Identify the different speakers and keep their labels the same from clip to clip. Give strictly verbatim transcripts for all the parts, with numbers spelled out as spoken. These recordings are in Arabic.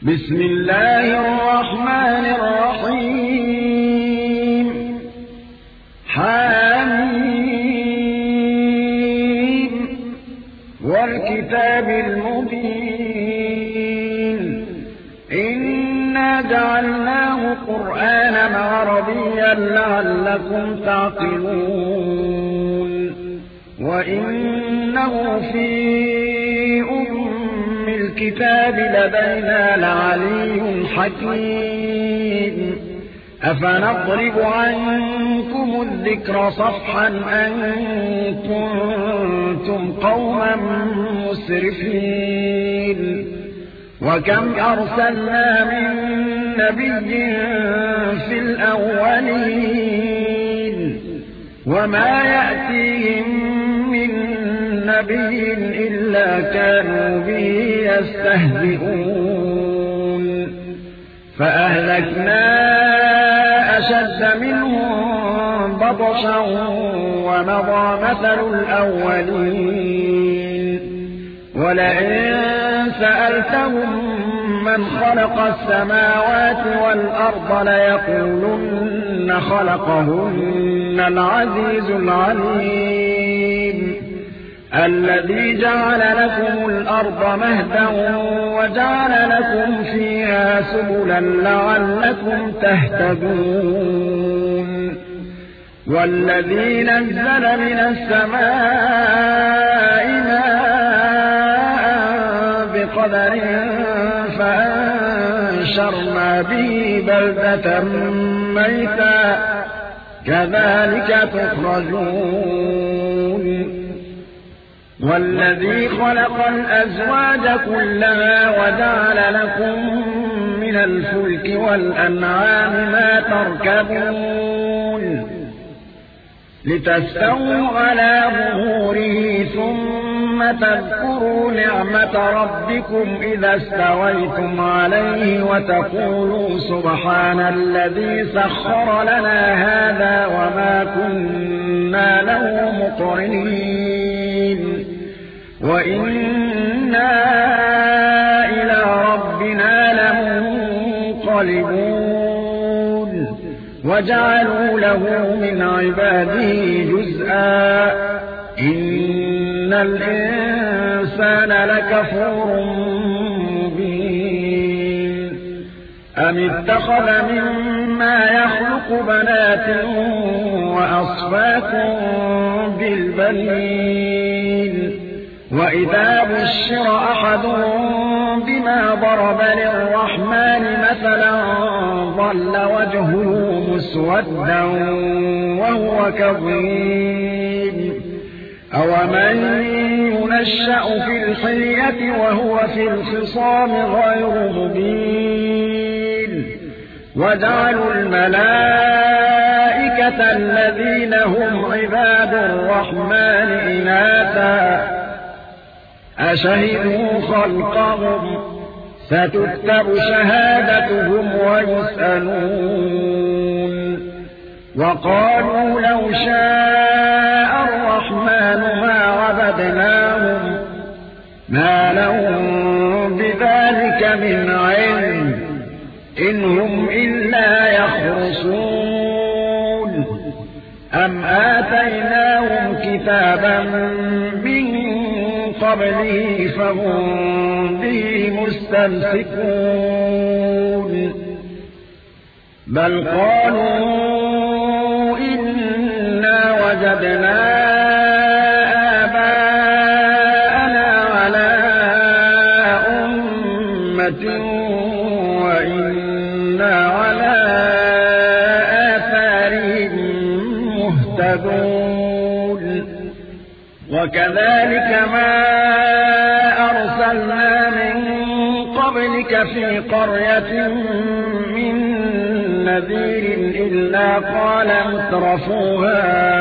Speaker 1: بسم الله الرحمن الرحيم حميم والكتاب المبين إنا جعلناه قرآنا عربيا لعلكم تعقلون وإنه في أم الكتاب لدينا لعلي حكيم أفنضرب عنكم الذكر صفحا أن كنتم قوما مسرفين وكم أرسلنا من نبي في الأولين وما يأتيهم من نبي إلا كانوا به يستهزئون فأهلكنا أشد منهم بطشا ومضى مثل الأولين ولئن سألتهم من خلق السماوات والأرض ليقولن خلقهن العزيز العليم الذي جعل لكم الأرض مهدا وجعل لكم فيها سبلا لعلكم تهتدون والذي نزل من السماء ماء بقدر فأنشرنا به بلدة ميتا كذلك تخرجون والذي خلق الأزواج كلها وجعل لكم من الفلك والأنعام ما تركبون لتستووا على ظهوره ثم تذكروا نعمة ربكم إذا استويتم عليه وتقولوا سبحان الذي سخر لنا هذا وما كنا له مقرنين وإنا إلى ربنا لمنقلبون وجعلوا له من عباده جزءا إن الإنسان لكفور مبين أم اتخذ مما يخلق بنات وأصفاكم بالبنين وإذا بشر أحدهم بما ضرب للرحمن مثلا ظل وجهه مسودا وهو كظيم أومن ينشأ في الحلية وهو في الخصام غير مبين وجعلوا الملائكة الذين هم عباد الرحمن إناثا أشهدوا خلقهم ستكتب شهادتهم ويسألون وقالوا لو شاء الرحمن ما عبدناهم ما لهم بذلك من علم إن هم إلا يخرصون أم آتيناهم كتابا من قبله فهم به مستمسكون بل قالوا إنا وجدنا آباءنا على أمة وإنا على آثارهم مهتدون وكذلك ما أرسلنا من قبلك في قرية من نذير إلا قال مترفوها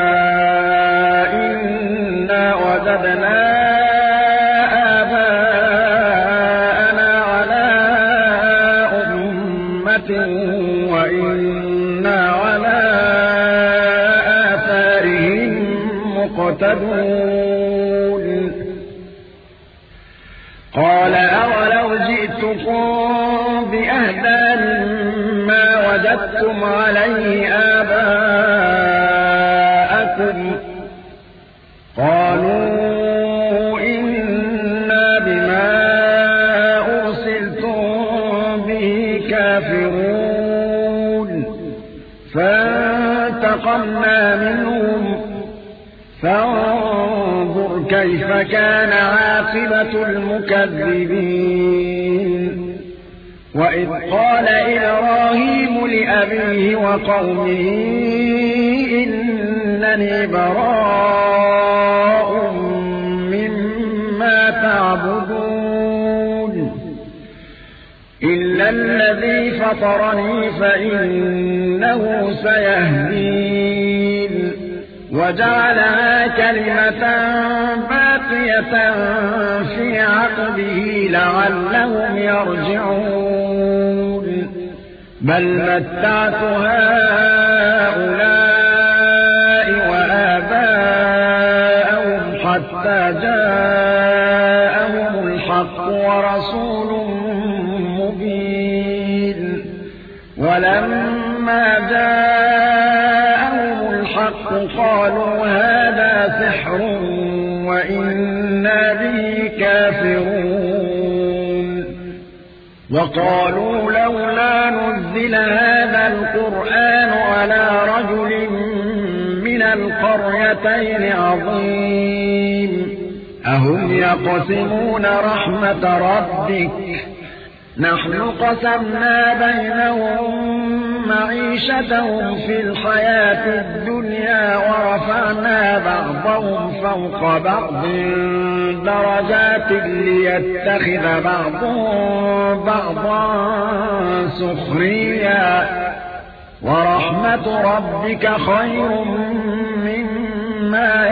Speaker 1: إنا وجدنا آباءنا على أمة وإنا على آثارهم مقتدون قال أولو جئتكم جئتكم بأهدى مما وجدتم عليه آباءكم قالوا إنا بما أرسلتم به كافرون فانتقمنا منهم فانظر كيف كان عاقبة المكذبين وإذ قال إبراهيم لأبيه وقومه إنني براء مما تعبدون إلا الذي فطرني فإنه سيهدين وجعلها كلمة باقية في عقبه لعلهم يرجعون بل متعت هؤلاء وآباءهم حتى جاءهم الحق ورسول مبين ولما جاءهم الحق قالوا هذا سحر وإنا به كافرون وقالوا لولا نزل هذا القرآن على رجل من القريتين عظيم أهم يقسمون رحمة ربك نحن قسمنا بينهم معيشتهم في الحياة الدنيا ورفعنا بعضهم فوق بعض درجات ليتخذ بعضهم بعضا سخريا ورحمة ربك خير مما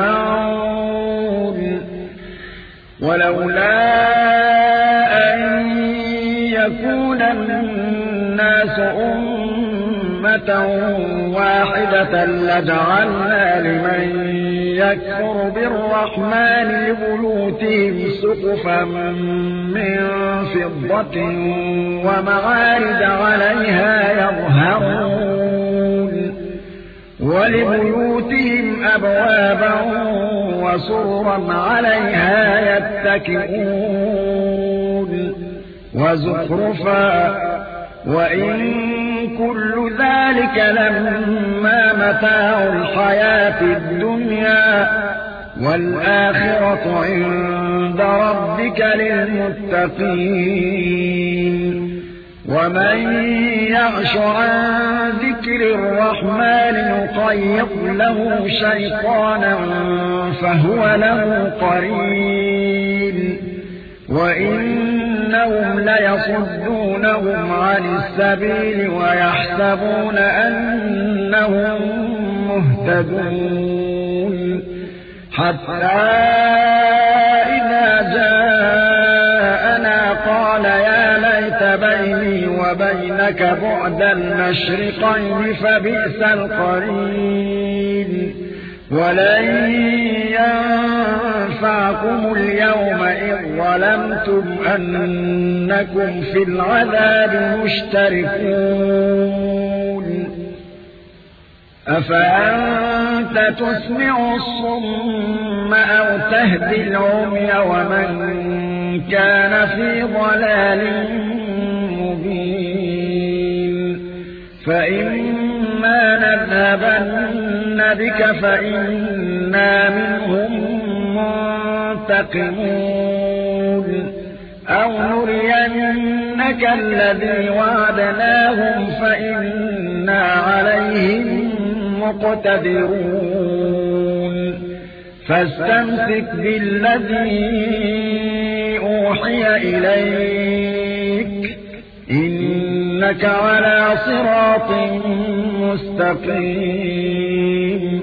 Speaker 1: يجمعون ولولا أن يكون الناس أمة واحدة لجعلنا لمن يكفر بالرحمن لبيوتهم سقفا من فضة ومعارج عليها يظهرون ولبيوتهم أبوابا وسررا عليها يتكئون وزخرفا وإن كل ذلك لما متاع الحياة الدنيا والآخرة عند ربك للمتقين ومن يعش عن ذكر الرحمن يقيض له شيطانا فهو له قرين وإنهم ليصدونهم عن السبيل ويحسبون أنهم مهتدون حتى إذا جاءنا قال يا ليت بيني وبينك بعد المشرقين فبئس القرين ولن ينفعكم اليوم إذ ظلمتم أنكم في العذاب مشتركون أفأنت تسمع الصم أو تهدي العمي ومن كان في ضلال مبين فإما نذهبن بك فإنا منهم منتقمون أو نرينك الذي وعدناهم فإنا عليهم مقتدرون فاستمسك بالذي أوحي إليك إنك على صراط مستقيم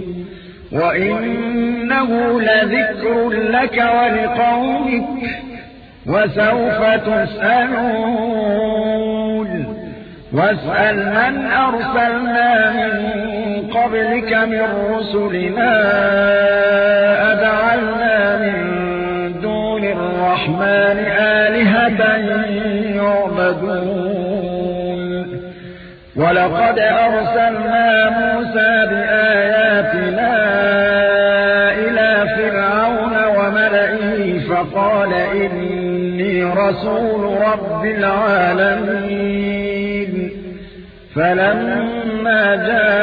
Speaker 1: وإنه لذكر لك ولقومك وسوف تسألون واسأل من أرسلنا من قبلك من رسلنا أجعلنا من دون الرحمن آلهة مخرجون ولقد أرسلنا موسى بآياتنا إلى فرعون وملئه فقال إني رسول رب العالمين فلما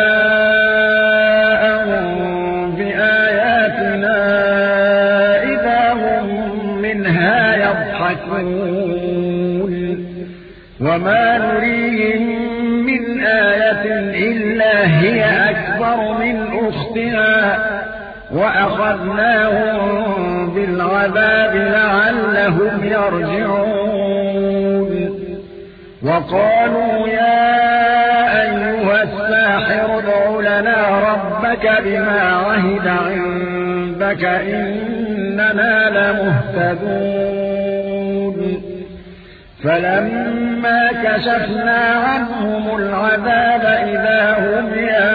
Speaker 1: جاءهم بآياتنا إذا هم منها يضحكون وما نريهم من آية إلا هي أكبر من أختها وأخذناهم بالعذاب لعلهم يرجعون وقالوا يا أيها الساحر ادع لنا ربك بما عهد عندك إننا لمهتدون فلما كشفنا عنهم العذاب إذا هم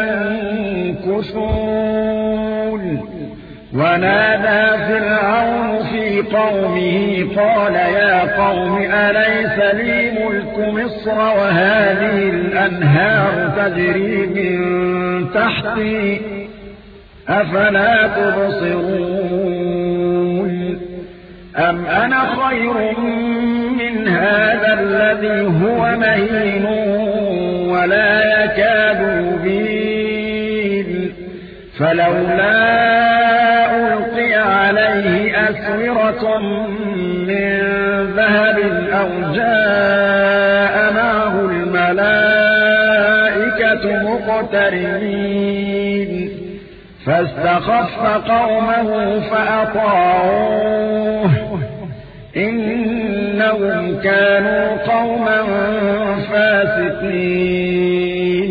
Speaker 1: ينكثون ونادى فرعون في قومه قال يا قوم أليس لي ملك مصر وهذه الأنهار تجري من تحتي أفلا تبصرون أم أنا خير من هذا الذي هو مهين ولا يكاد يبين فلولا ألقي عليه أسورة من ذهب أو جاء معه الملائكة مقترنين فاستخف قومه فأطاعوه إنهم كانوا قوما فاسقين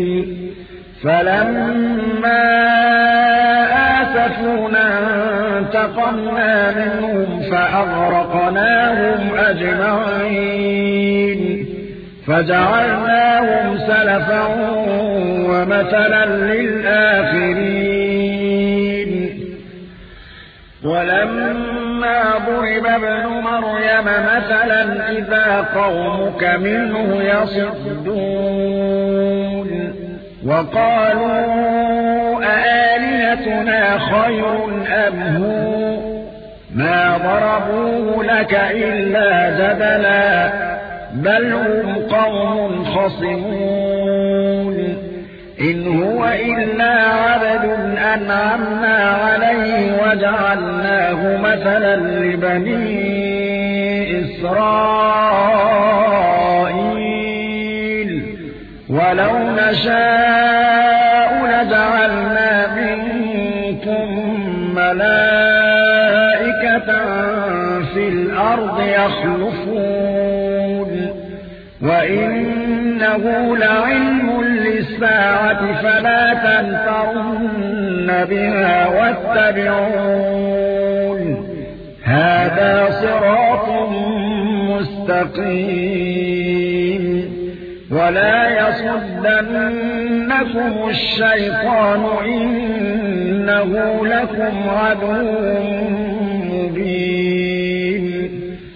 Speaker 1: فلما آسفونا انتقمنا منهم فأغرقناهم أجمعين فجعلناهم سلفا ومثلا للآخرين ولما ضرب ابن مريم مثلا إذا قومك منه يصدون وقالوا أآلهتنا خير أم هو ما ضربوه لك إلا جدلا بل هم قوم خصمون إن هو إلا عبد أنعمنا عليه وجعلناه مثلا لبني إسرائيل ولو نشاء لجعلنا منكم ملائكة في الأرض يخلفون وإنه لعلم للساعة فلا تمترن بها واتبعون هذا صراط مستقيم ولا يصدنكم الشيطان إنه لكم عدو مبين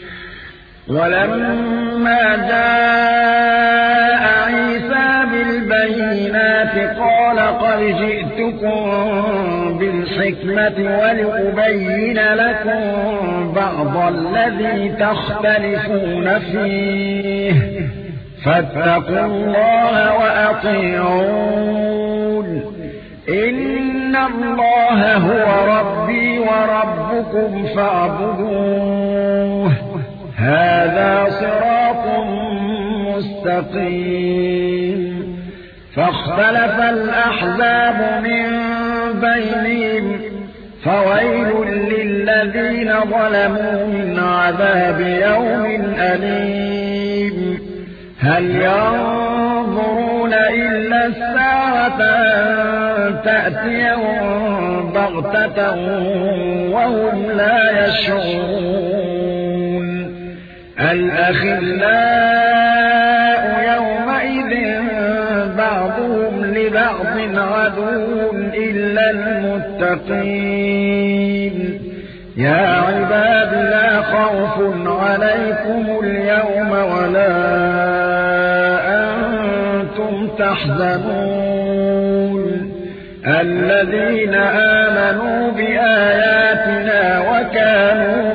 Speaker 1: ولما جاء عيسى بالبينات قال قد جئتكم بالحكمة ولأبين لكم بعض الذي تختلفون فيه فاتقوا الله وأطيعون إن الله هو ربي وربكم فاعبدوه هذا صراط مستقيم فاختلف الأحزاب من بينهم فويل للذين ظلموا من عذاب يوم أليم هل ينظرون إلا الساعة أن تأتيهم بغتة وهم لا يشعرون الأخلاء يومئذ بعضهم لبعض عدو إلا المتقين يا عباد لا خوف عليكم اليوم ولا يحزنون الذين آمنوا بآياتنا وكانوا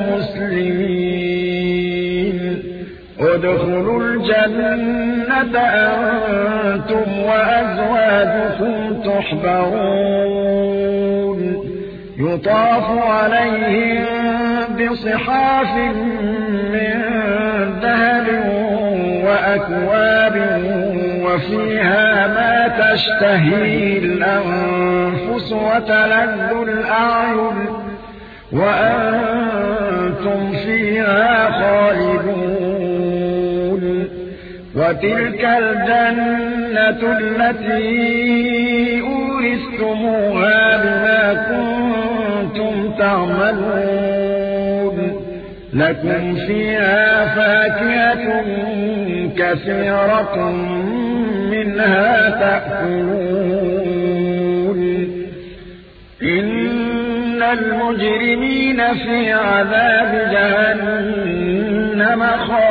Speaker 1: مسلمين ادخلوا الجنة أنتم وأزواجكم تحبرون يطاف عليهم بصحاف من ذهب وأكواب وفيها ما تشتهي الأنفس وتلذ الأعين وأنتم فيها خالدون وتلك الجنة التي أورثتموها بما كنتم تعملون لكم فيها فاكهة كثيرة منها تأكلون إن المجرمين في عذاب جهنم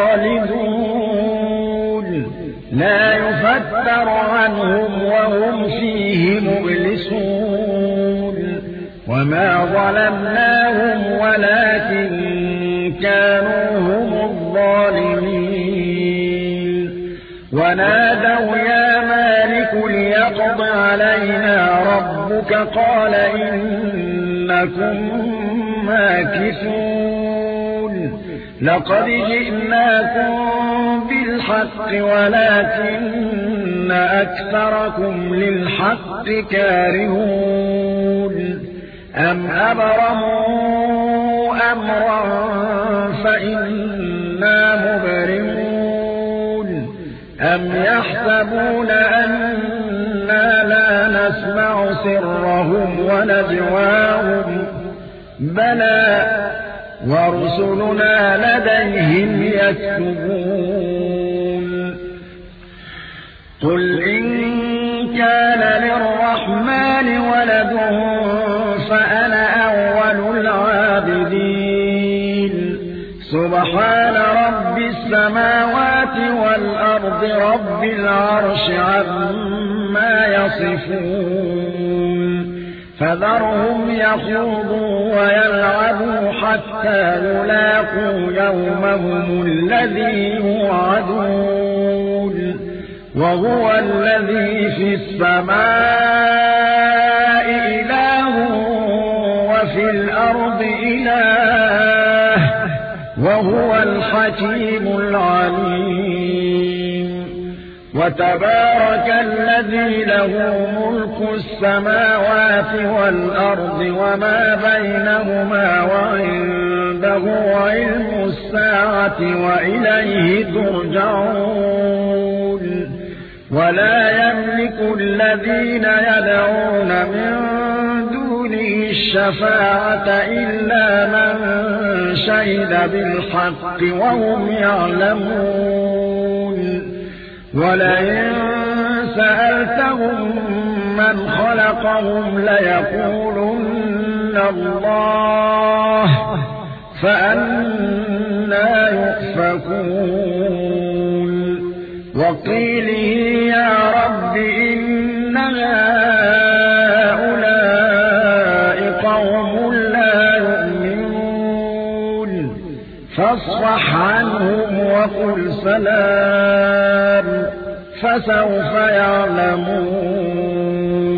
Speaker 1: خالدون لا يفتر عنهم وهم فيه مبلسون وما ظلمناهم ولكن كانوا هم الظالمين ونادوا يا مالك ليقض علينا ربك قال إنكم ماكثون لقد جئناكم بالحق ولكن أكثركم للحق كارهون أم أبرموا أمرا فإنا مبرمون أم يحسبون أننا لا نسمع سرهم ونجواهم بلى ورسلنا لديهم يكتبون قل إن كان للرحمن ولد فأنا أول العابدين سبحان رب السماوات والأرض رب العرش عما يصفون فذرهم يخوضوا ويلعبوا حتى يلاقوا يومهم الذي يوعدون وهو الذي في السماء إله وفي الأرض إله وهو الحكيم العليم وتبارك الذي له ملك السماوات والأرض وما بينهما وعنده علم الساعة وإليه ترجعون ولا يملك الذين يدعون من دونه الشفاعة إلا من شهد بالحق وهم يعلمون ولئن سألتهم من خلقهم ليقولن الله فأنى يؤفكون وقيله يا رب إن هؤلاء قوم لا يؤمنون فاصفح عنهم وقل سلام فسوف يعلمون